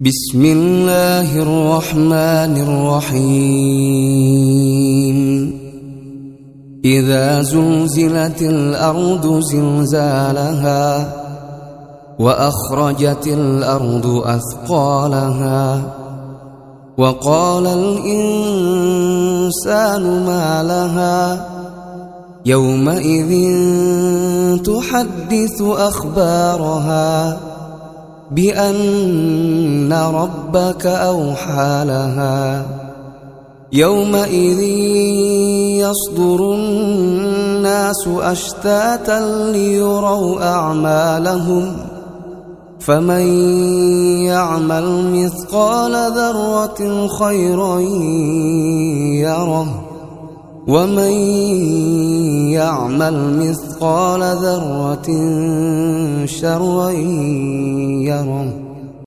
بسم الله الرحمن الرحيم إذا زلزلت الأرض زلزالها وأخرجت الأرض أثقالها وقال الإنسان ما لها يومئذ تحدث أخبارها بأن ربك أوحى لها يومئذ يصدر الناس أشتاتا ليروا أعمالهم فمن يعمل مثقال ذرة خيرا يره ومن يعمل مثقال ذرة شرا يره.